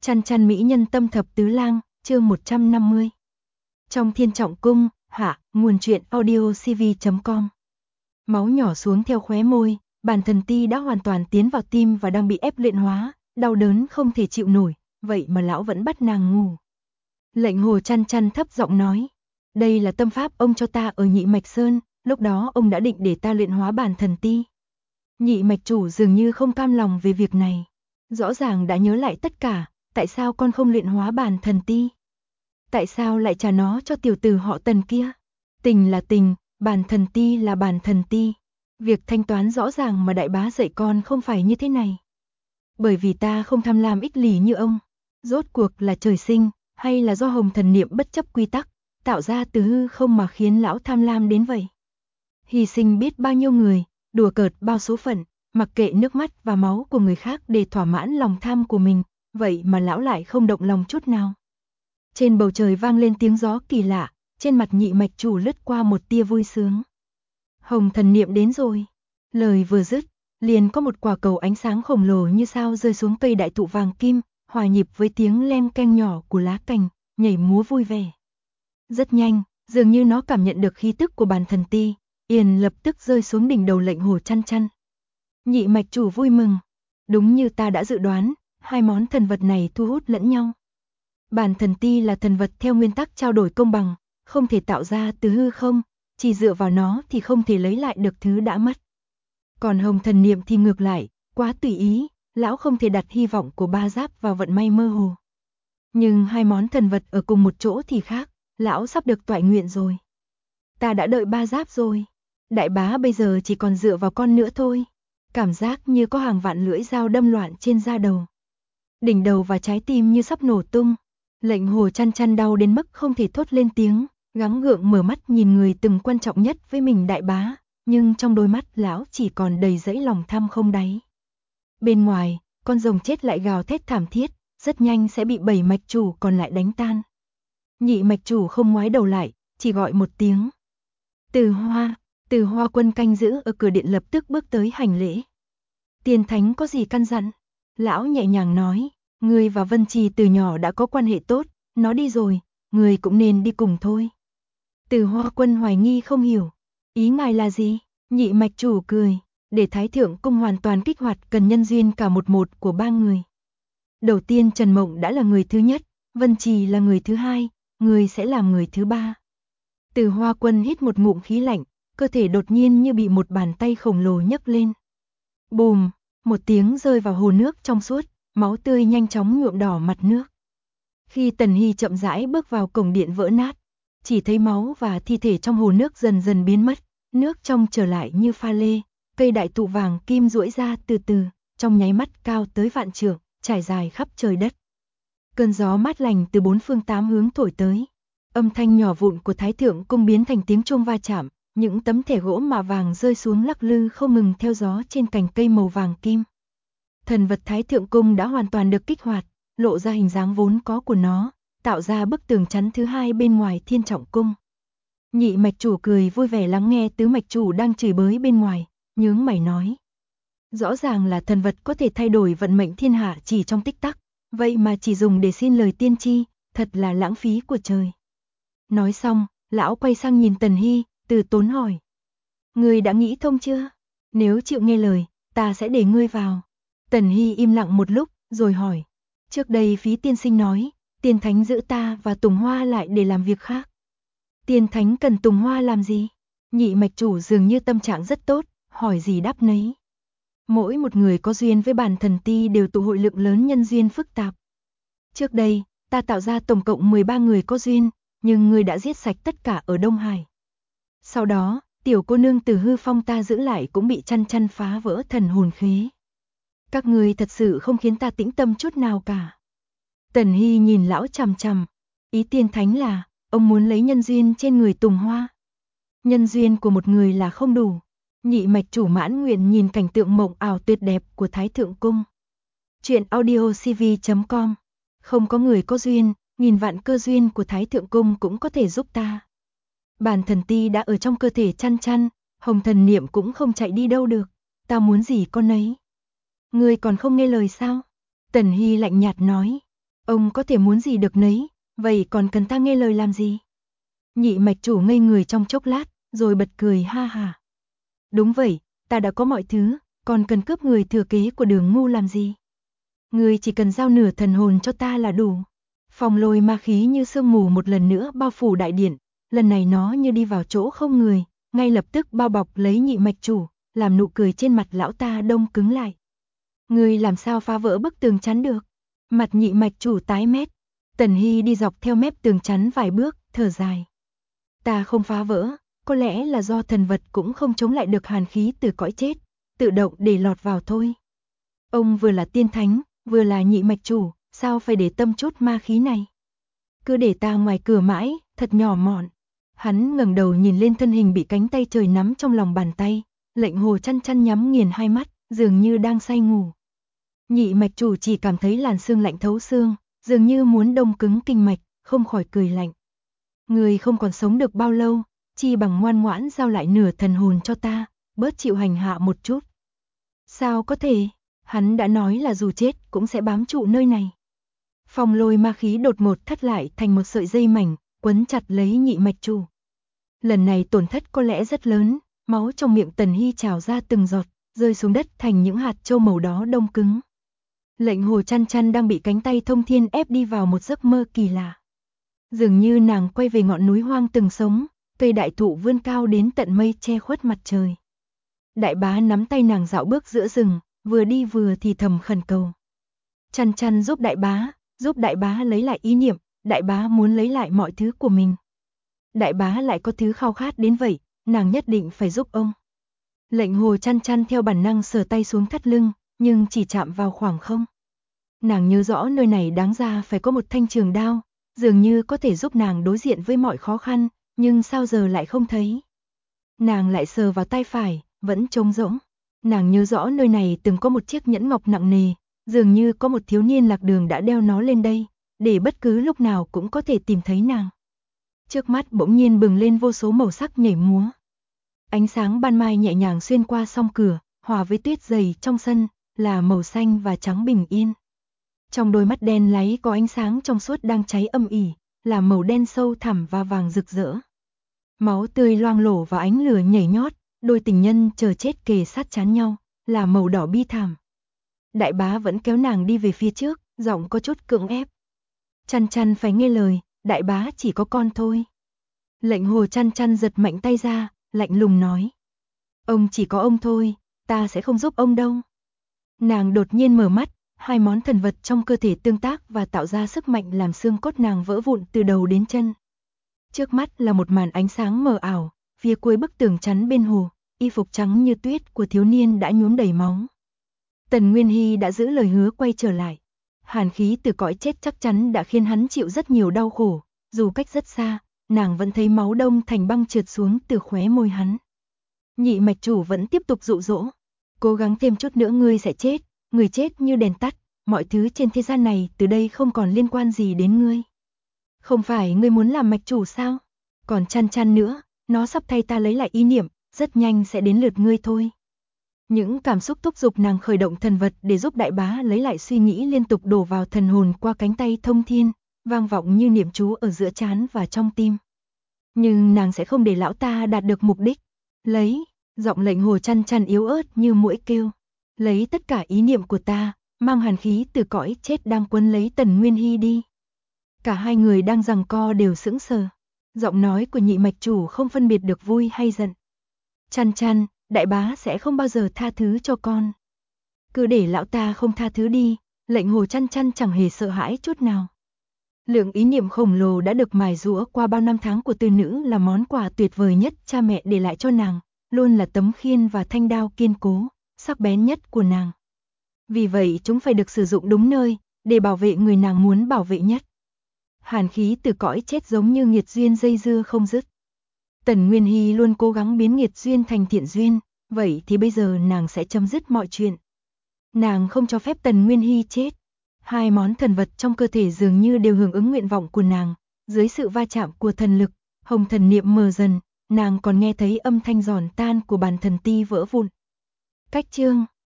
Chăn chăn mỹ nhân tâm thập tứ lang, chương 150. Trong Thiên Trọng Cung, hạ, nguồn truyện audiocv.com. Máu nhỏ xuống theo khóe môi, bản thần ti đã hoàn toàn tiến vào tim và đang bị ép luyện hóa, đau đớn không thể chịu nổi, vậy mà lão vẫn bắt nàng ngủ. Lệnh Hồ chăn chăn thấp giọng nói, đây là tâm pháp ông cho ta ở Nhị Mạch Sơn, lúc đó ông đã định để ta luyện hóa bản thần ti. Nhị Mạch chủ dường như không cam lòng về việc này, rõ ràng đã nhớ lại tất cả, tại sao con không luyện hóa bản thần ti? Tại sao lại trả nó cho tiểu tử họ Tần kia? Tình là tình, bản thần ti là bản thần ti. Việc thanh toán rõ ràng mà đại bá dạy con không phải như thế này. Bởi vì ta không tham lam ích kỷ như ông. Rốt cuộc là trời sinh, hay là do hồng thần niệm bất chấp quy tắc, tạo ra từ hư không mà khiến lão tham lam đến vậy? Hy sinh biết bao nhiêu người, đùa cợt bao số phận, mặc kệ nước mắt và máu của người khác để thỏa mãn lòng tham của mình, vậy mà lão lại không động lòng chút nào. Trên bầu trời vang lên tiếng gió kỳ lạ, trên mặt Nhị Mạch chủ lướt qua một tia vui sướng. Hồng thần niệm đến rồi. Lời vừa dứt, liền có một quả cầu ánh sáng khổng lồ như sao rơi xuống cây đại thụ vàng kim, hòa nhịp với tiếng len keng nhỏ của lá cành, nhảy múa vui vẻ. Rất nhanh, dường như nó cảm nhận được khí tức của bản thần ti, liền lập tức rơi xuống đỉnh đầu Lệnh Hồ chăn chăn. Nhị Mạch chủ vui mừng. Đúng như ta đã dự đoán, hai món thần vật này thu hút lẫn nhau. Bản thần ti là thần vật theo nguyên tắc trao đổi công bằng, không thể tạo ra từ hư không, chỉ dựa vào nó thì không thể lấy lại được thứ đã mất. Còn hồng thần niệm thì ngược lại, quá tùy ý, lão không thể đặt hy vọng của ba giáp vào vận may mơ hồ. Nhưng hai món thần vật ở cùng một chỗ thì khác, lão sắp được toại nguyện rồi. Ta đã đợi ba giáp rồi, đại bá bây giờ chỉ còn dựa vào con nữa thôi. Cảm giác như có hàng vạn lưỡi dao đâm loạn trên da đầu. Đỉnh đầu và trái tim như sắp nổ tung. Lệnh Hồ chăn chăn đau đến mức không thể thốt lên tiếng, gắng gượng mở mắt nhìn người từng quan trọng nhất với mình đại bá, nhưng trong đôi mắt lão chỉ còn đầy dẫy lòng tham không đáy. Bên ngoài, con rồng chết lại gào thét thảm thiết, rất nhanh sẽ bị 7 mạch chủ còn lại đánh tan. Nhị Mạch chủ không ngoái đầu lại, chỉ gọi một tiếng. Từ Hoa quân canh giữ ở cửa điện lập tức bước tới hành lễ. Tiên thánh có gì căn dặn? Lão nhẹ nhàng nói, ngươi và Vân Trì từ nhỏ đã có quan hệ tốt, nó đi rồi, ngươi cũng nên đi cùng thôi. Từ Hoa quân hoài nghi không hiểu, ý ngài là gì? Nhị Mạch chủ cười, để Thái Thượng Cung hoàn toàn kích hoạt cần nhân duyên cả một của ba người. Đầu tiên Trần Mộng đã là người thứ nhất, Vân Trì là người thứ hai, ngươi sẽ làm người thứ ba. Từ Hoa quân hít một ngụm khí lạnh, cơ thể đột nhiên như bị một bàn tay khổng lồ nhấc lên. Bùm, một tiếng rơi vào hồ nước trong suốt, máu tươi nhanh chóng nhuộm đỏ mặt nước. Khi Tần Hy chậm rãi bước vào cổng điện vỡ nát, chỉ thấy máu và thi thể trong hồ nước dần dần biến mất, nước trong trở lại như pha lê, cây đại thụ vàng kim duỗi ra từ từ, trong nháy mắt cao tới vạn trượng, trải dài khắp trời đất. Cơn gió mát lành từ bốn phương tám hướng thổi tới, âm thanh nhỏ vụn của Thái Thượng Cung biến thành tiếng chuông va chạm. Những tấm thẻ gỗ mạ vàng rơi xuống lắc lư không ngừng theo gió trên cành cây màu vàng kim. Thần vật Thái Thượng Cung đã hoàn toàn được kích hoạt, lộ ra hình dáng vốn có của nó, tạo ra bức tường chắn thứ hai bên ngoài Thiên Trọng Cung. Nhị Mạch chủ cười vui vẻ lắng nghe tứ Mạch chủ đang chửi bới bên ngoài, nhướng mày nói. Rõ ràng là thần vật có thể thay đổi vận mệnh thiên hạ chỉ trong tích tắc, vậy mà chỉ dùng để xin lời tiên tri, thật là lãng phí của trời. Nói xong, lão quay sang nhìn Tần Hy, từ tốn hỏi. Ngươi đã nghĩ thông chưa? Nếu chịu nghe lời, ta sẽ để ngươi vào. Tần Hy im lặng một lúc, rồi hỏi. Trước đây Phí tiên sinh nói, Tiên thánh giữ ta và Tùng Hoa lại để làm việc khác. Tiên thánh cần Tùng Hoa làm gì? Nhị Mạch chủ dường như tâm trạng rất tốt, hỏi gì đáp nấy. Mỗi một người có duyên với bản thần ti đều tụ hội lượng lớn nhân duyên phức tạp. Trước đây, ta tạo ra tổng cộng 13 người có duyên, nhưng ngươi đã giết sạch tất cả ở Đông Hải. Sau đó, tiểu cô nương từ hư phong ta giữ lại cũng bị chăn chăn phá vỡ thần hồn khế. Các ngươi thật sự không khiến ta tĩnh tâm chút nào cả. Tần Hy nhìn lão chằm chằm, ý tiên thánh là, ông muốn lấy nhân duyên trên người Tùng Hoa. Nhân duyên của một người là không đủ. Nhị Mạch chủ mãn nguyện nhìn cảnh tượng mộng ảo tuyệt đẹp của Thái Thượng Cung. Chuyện audiocv.com. Không có người có duyên, nghìn vạn cơ duyên của Thái Thượng Cung cũng có thể giúp ta. Bản thần ti đã ở trong cơ thể chăn chăn, hồng thần niệm cũng không chạy đi đâu được, ta muốn gì con ấy. Ngươi còn không nghe lời sao? Tần Hy lạnh nhạt nói. Ông có thể muốn gì được nấy, vậy còn cần ta nghe lời làm gì? Nhị mạch chủ ngây người trong chốc lát, rồi bật cười ha ha. Đúng vậy, ta đã có mọi thứ, còn cần cướp người thừa kế của Đường Ngu làm gì? Ngươi chỉ cần giao nửa thần hồn cho ta là đủ. Phong lôi ma khí như sương mù một lần nữa bao phủ đại điện, lần này nó như đi vào chỗ không người, ngay lập tức bao bọc lấy nhị mạch chủ, làm nụ cười trên mặt lão ta đông cứng lại. Ngươi làm sao phá vỡ bức tường chắn được? Mặt nhị mạch chủ tái mét. Tần Hy đi dọc theo mép tường chắn vài bước, thở dài. Ta không phá vỡ, có lẽ là do thần vật cũng không chống lại được hàn khí từ cõi chết, tự động để lọt vào thôi. Ông vừa là tiên thánh, vừa là nhị mạch chủ, sao phải để tâm chút ma khí này? Cứ để ta ngoài cửa mãi, thật nhỏ mọn. Hắn ngẩng đầu nhìn lên thân hình bị cánh tay trời nắm trong lòng bàn tay, Lệnh Hồ chăn chăn nhắm nghiền hai mắt, dường như đang say ngủ. Nhị mạch chủ chỉ cảm thấy làn xương lạnh thấu xương, dường như muốn đông cứng kinh mạch, không khỏi cười lạnh. Người không còn sống được bao lâu, chi bằng ngoan ngoãn giao lại nửa thần hồn cho ta, bớt chịu hành hạ một chút. Sao có thể, hắn đã nói là dù chết cũng sẽ bám trụ nơi này. Phong lôi ma khí đột ngột thắt lại thành một sợi dây mảnh, quấn chặt lấy nhị mạch chủ. Lần này tổn thất có lẽ rất lớn, máu trong miệng Tần Hy trào ra từng giọt, rơi xuống đất thành những hạt châu màu đó đông cứng. Lệnh Hồ chăn chăn đang bị cánh tay thông thiên ép đi vào một giấc mơ kỳ lạ. Dường như nàng quay về ngọn núi hoang từng sống, cây đại thụ vươn cao đến tận mây che khuất mặt trời. Đại bá nắm tay nàng dạo bước giữa rừng, vừa đi vừa thì thầm khẩn cầu. Chăn chăn giúp đại bá lấy lại ý niệm, đại bá muốn lấy lại mọi thứ của mình. Đại bá lại có thứ khao khát đến vậy, nàng nhất định phải giúp ông. Lệnh Hồ chăn chăn theo bản năng sờ tay xuống thắt lưng, nhưng chỉ chạm vào khoảng không. Nàng nhớ rõ nơi này đáng ra phải có một thanh trường đao, dường như có thể giúp nàng đối diện với mọi khó khăn, nhưng sao giờ lại không thấy. Nàng lại sờ vào tay phải, vẫn trống rỗng. Nàng nhớ rõ nơi này từng có một chiếc nhẫn ngọc nặng nề, dường như có một thiếu niên lạc đường đã đeo nó lên đây, để bất cứ lúc nào cũng có thể tìm thấy nàng. Trước mắt bỗng nhiên bừng lên vô số màu sắc nhảy múa. Ánh sáng ban mai nhẹ nhàng xuyên qua song cửa, hòa với tuyết dày trong sân, là màu xanh và trắng bình yên. Trong đôi mắt đen láy có ánh sáng trong suốt đang cháy âm ỉ, là màu đen sâu thẳm và vàng rực rỡ. Máu tươi loang lổ và ánh lửa nhảy nhót, đôi tình nhân chờ chết kề sát chán nhau, là màu đỏ bi thảm. Đại bá vẫn kéo nàng đi về phía trước, giọng có chút cưỡng ép. Chăn chăn phải nghe lời, đại bá chỉ có con thôi. Lệnh Hồ chăn chăn giật mạnh tay ra, lạnh lùng nói. Ông chỉ có ông thôi, ta sẽ không giúp ông đâu. Nàng đột nhiên mở mắt, hai món thần vật trong cơ thể tương tác và tạo ra sức mạnh làm xương cốt nàng vỡ vụn từ đầu đến chân. Trước mắt là một màn ánh sáng mờ ảo, phía cuối bức tường chắn bên hồ, y phục trắng như tuyết của thiếu niên đã nhuốm đầy máu. Tần Nguyên Hy đã giữ lời hứa quay trở lại. Hàn khí từ cõi chết chắc chắn đã khiến hắn chịu rất nhiều đau khổ, dù cách rất xa, nàng vẫn thấy máu đông thành băng trượt xuống từ khóe môi hắn. Nhị mạch chủ vẫn tiếp tục dụ dỗ, cố gắng thêm chút nữa ngươi sẽ chết, người chết như đèn tắt, mọi thứ trên thế gian này từ đây không còn liên quan gì đến ngươi. Không phải ngươi muốn làm mạch chủ sao? Còn chăn chăn nữa, nó sắp thay ta lấy lại ý niệm, rất nhanh sẽ đến lượt ngươi thôi. Những cảm xúc thúc giục nàng khởi động thần vật để giúp đại bá lấy lại suy nghĩ liên tục đổ vào thần hồn qua cánh tay thông thiên, vang vọng như niệm chú ở giữa trán và trong tim. Nhưng nàng sẽ không để lão ta đạt được mục đích. Lấy, giọng Lệnh Hồ chăn chăn yếu ớt như muỗi kêu. Lấy tất cả ý niệm của ta, mang hàn khí từ cõi chết đang quấn lấy Tần Nguyên Hy đi. Cả hai người đang giằng co đều sững sờ. Giọng nói của nhị mạch chủ không phân biệt được vui hay giận. Chăn chăn, đại bá sẽ không bao giờ tha thứ cho con. Cứ để lão ta không tha thứ đi, Lệnh Hồ chăn chăn chẳng hề sợ hãi chút nào. Lượng ý niệm khổng lồ đã được mài giũa qua bao năm tháng của tư nữ là món quà tuyệt vời nhất cha mẹ để lại cho nàng, luôn là tấm khiên và thanh đao kiên cố, sắc bén nhất của nàng. Vì vậy chúng phải được sử dụng đúng nơi, để bảo vệ người nàng muốn bảo vệ nhất. Hàn khí từ cõi chết giống như nghiệt duyên dây dưa không dứt. Tần Nguyên Hy luôn cố gắng biến nghiệt duyên thành thiện duyên, vậy thì bây giờ nàng sẽ chấm dứt mọi chuyện. Nàng không cho phép Tần Nguyên Hy chết. Hai món thần vật trong cơ thể dường như đều hưởng ứng nguyện vọng của nàng, dưới sự va chạm của thần lực, hồng thần niệm mờ dần, nàng còn nghe thấy âm thanh giòn tan của bàn thần ti vỡ vụn. Cách chương